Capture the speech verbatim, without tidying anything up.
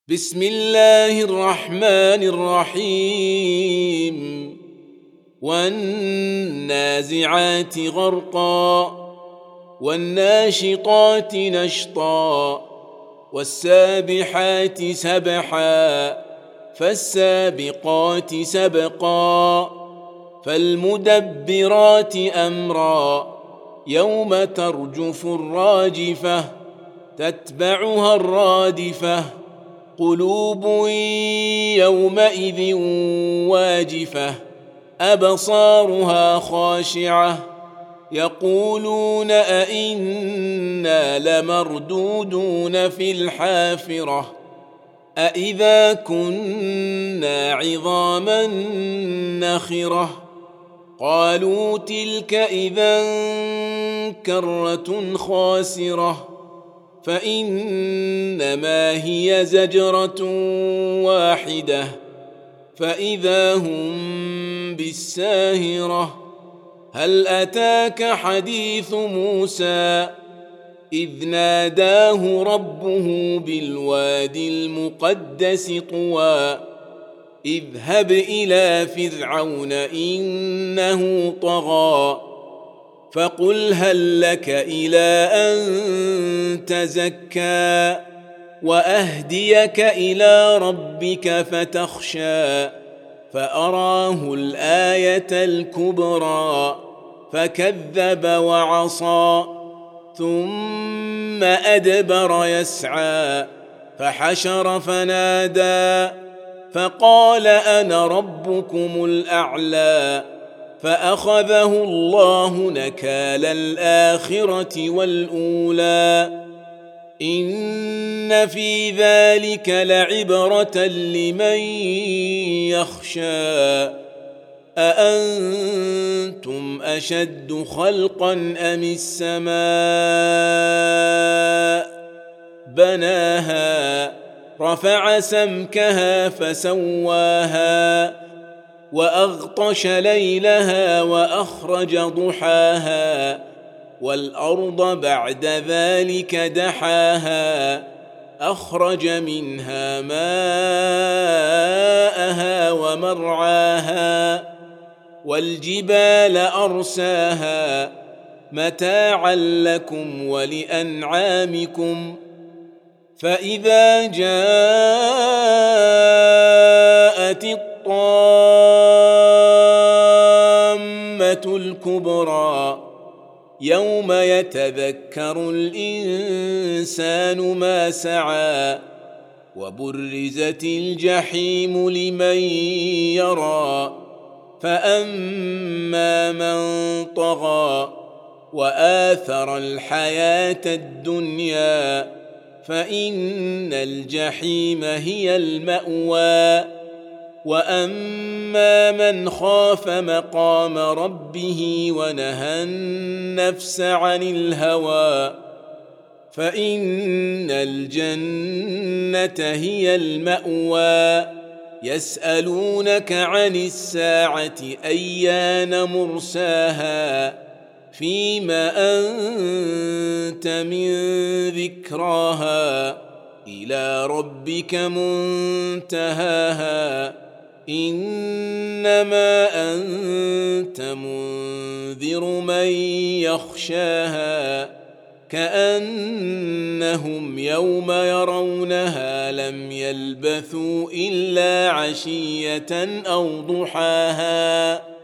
بسم الله الرحمن الرحيم والنازعات غرقا والناشطات نشطا والسابحات سبحا فالسابقات سبقا فالمدبرات أمرا يوم ترجف الراجفة تتبعها الرادفة قلوب يومئذ واجفة أبصارها خاشعة يقولون أئنا لمردودون في الحافرة أئذا كنا عظاما نخرة قالوا تلك إذا كرة خاسرة فإنما هي زجرة واحدة فإذا هم بالساهرة هل أتاك حديث موسى إذ ناداه ربه بالوادي المقدس طوى اذهب إلى فرعون إنه طغى فقل هل لك إلى أن تزكى وأهديك إلى ربك فتخشى فأراه الآية الكبرى فكذب وعصى ثم أدبر يسعى فحشر فنادى فقال أنا ربكم الأعلى فأخذه الله نكال الآخرة والأولى إن في ذلك لعبرة لمن يخشى أأنتم أشد خلقا أم السماء بناها رفع سمكها فسواها وأغطش ليلها وأخرج ضحاها والأرض بعد ذلك دحاها أخرج منها ماءها ومرعاها والجبال أرساها متاعا لكم ولأنعامكم فإذا جاءت الطامة الكبرى يوم يتذكر الإنسان ما سعى وبرزت الجحيم لمن يرى فأما من طغى وآثر الحياة الدنيا فإن الجحيم هي المأوى وأما من خاف مقام ربه ونهى النفس عن الهوى فإن الجنة هي المأوى يسألونك عن الساعة أيان مرساها فيما أنت من ذكراها إلى ربك منتهاها إنما أنت منذر من يخشاها كأنهم يوم يرونها لم يلبثوا إلا عشية أو ضحاها